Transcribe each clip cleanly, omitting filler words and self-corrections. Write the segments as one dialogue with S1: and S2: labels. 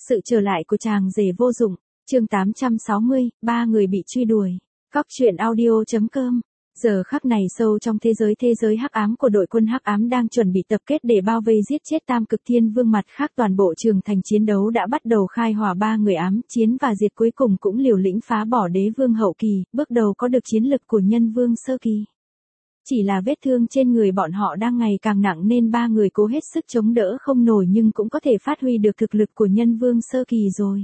S1: Sự trở lại của chàng rể vô dụng, chương 860, ba người bị truy đuổi. Góc truyện audio.com. Giờ khắc này sâu trong thế giới hắc ám của đội quân hắc ám đang chuẩn bị tập kết để bao vây giết chết Tam Cực Thiên Vương, mặt khác toàn bộ trường thành chiến đấu đã bắt đầu khai hỏa, ba người ám chiến và diệt cuối cùng cũng liều lĩnh phá bỏ đế vương hậu kỳ, bước đầu có được chiến lực của nhân vương sơ kỳ. Chỉ là vết thương trên người bọn họ đang ngày càng nặng nên ba người cố hết sức chống đỡ không nổi, nhưng cũng có thể phát huy được thực lực của nhân vương sơ kỳ rồi.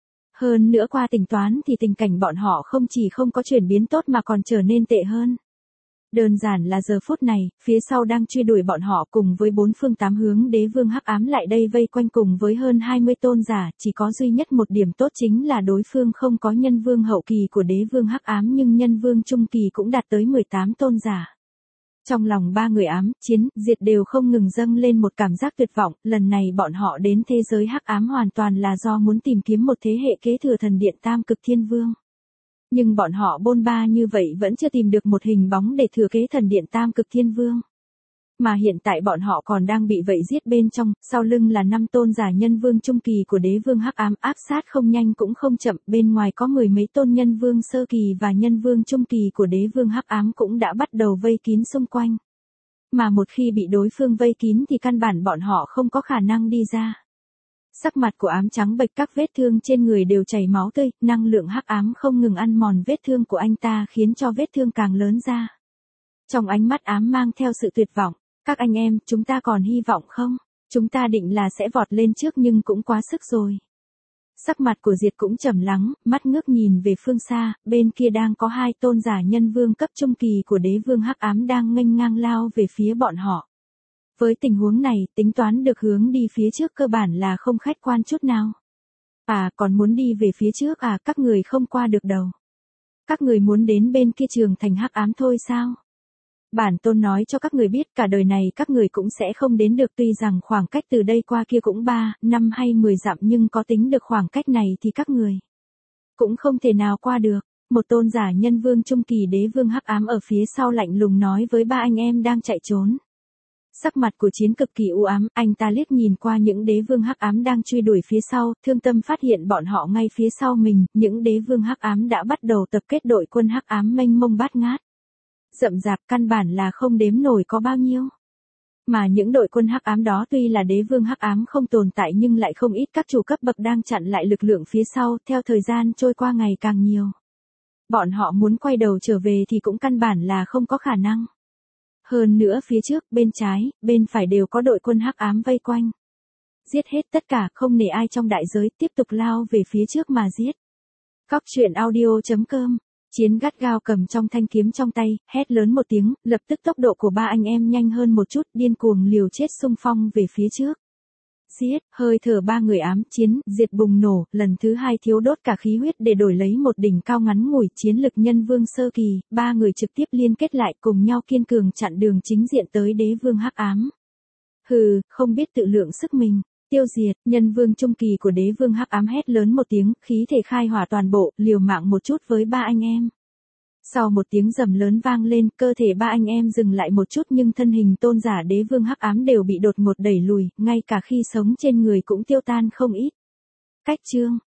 S1: Hơn nữa qua tính toán thì tình cảnh bọn họ không chỉ không có chuyển biến tốt mà còn trở nên tệ hơn. Đơn giản là giờ phút này, phía sau đang truy đuổi bọn họ cùng với bốn phương tám hướng đế vương hắc ám lại đây vây quanh cùng với hơn 20 tôn giả, chỉ có duy nhất một điểm tốt chính là đối phương không có nhân vương hậu kỳ của đế vương hắc ám, nhưng nhân vương trung kỳ cũng đạt tới 18 tôn giả. Trong lòng ba người ám chiến diệt đều không ngừng dâng lên một cảm giác tuyệt vọng, lần này bọn họ đến thế giới hắc ám hoàn toàn là do muốn tìm kiếm một thế hệ kế thừa thần điện Tam Cực Thiên Vương. Nhưng bọn họ bôn ba như vậy vẫn chưa tìm được một hình bóng để thừa kế thần điện Tam Cực Thiên Vương. Mà hiện tại bọn họ còn đang bị vậy giết bên trong, sau lưng là 5 tôn giả nhân vương trung kỳ của đế vương hắc ám áp sát không nhanh cũng không chậm, bên ngoài có mười mấy tôn nhân vương sơ kỳ và nhân vương trung kỳ của đế vương hắc ám cũng đã bắt đầu vây kín xung quanh. Mà một khi bị đối phương vây kín thì căn bản bọn họ không có khả năng đi ra. Sắc mặt của ám trắng bệch, các vết thương trên người đều chảy máu tươi, năng lượng hắc ám không ngừng ăn mòn vết thương của anh ta khiến cho vết thương càng lớn ra. Trong ánh mắt ám mang theo sự tuyệt vọng. Các anh em, chúng ta còn hy vọng không? Chúng ta định là sẽ vọt lên trước nhưng cũng quá sức rồi. Sắc mặt của Diệt cũng trầm lắng, mắt ngước nhìn về phương xa, bên kia đang có 2 tôn giả nhân vương cấp trung kỳ của đế vương hắc ám đang nghênh ngang lao về phía bọn họ. Với tình huống này, tính toán được hướng đi phía trước cơ bản là không khách quan chút nào. À, còn muốn đi về phía trước à, các người không qua được đâu. Các người muốn đến bên kia trường thành hắc ám thôi sao? Bản tôn nói cho các người biết, cả đời này các người cũng sẽ không đến được, tuy rằng khoảng cách từ đây qua kia cũng 3, 5 hay 10 dặm, nhưng có tính được khoảng cách này thì các người cũng không thể nào qua được. Một tôn giả nhân vương trung kỳ đế vương hắc ám ở phía sau lạnh lùng nói với ba anh em đang chạy trốn. Sắc mặt của Chiến cực kỳ u ám, anh ta liếc nhìn qua những đế vương hắc ám đang truy đuổi phía sau, thương tâm phát hiện bọn họ ngay phía sau mình, những đế vương hắc ám đã bắt đầu tập kết đội quân hắc ám mênh mông bát ngát. Rậm rạp, căn bản là không đếm nổi có bao nhiêu. Mà những đội quân hắc ám đó tuy là đế vương hắc ám không tồn tại nhưng lại không ít các chủ cấp bậc đang chặn lại lực lượng phía sau, theo thời gian trôi qua ngày càng nhiều. Bọn họ muốn quay đầu trở về thì cũng căn bản là không có khả năng. Hơn nữa phía trước, bên trái, bên phải đều có đội quân hắc ám vây quanh. Giết hết tất cả, không nể ai trong đại giới, tiếp tục lao về phía trước mà giết. Góc truyện audio.com. Chiến gắt gao cầm trong thanh kiếm trong tay, hét lớn một tiếng, lập tức tốc độ của ba anh em nhanh hơn một chút, điên cuồng liều chết xung phong về phía trước. Giết, hơi thở ba người ám chiến, diệt bùng nổ, lần thứ 2 thiếu đốt cả khí huyết để đổi lấy một đỉnh cao ngắn ngủi chiến lực nhân vương sơ kỳ, ba người trực tiếp liên kết lại cùng nhau kiên cường chặn đường chính diện tới đế vương hắc ám. Hừ, không biết tự lượng sức mình. Tiêu diệt, nhân vương trung kỳ của đế vương hắc ám hét lớn một tiếng, khí thể khai hỏa toàn bộ, liều mạng một chút với ba anh em. Sau một tiếng rầm lớn vang lên, cơ thể ba anh em dừng lại một chút nhưng thân hình tôn giả đế vương hắc ám đều bị đột ngột đẩy lùi, ngay cả khi sống trên người cũng tiêu tan không ít. Cách chương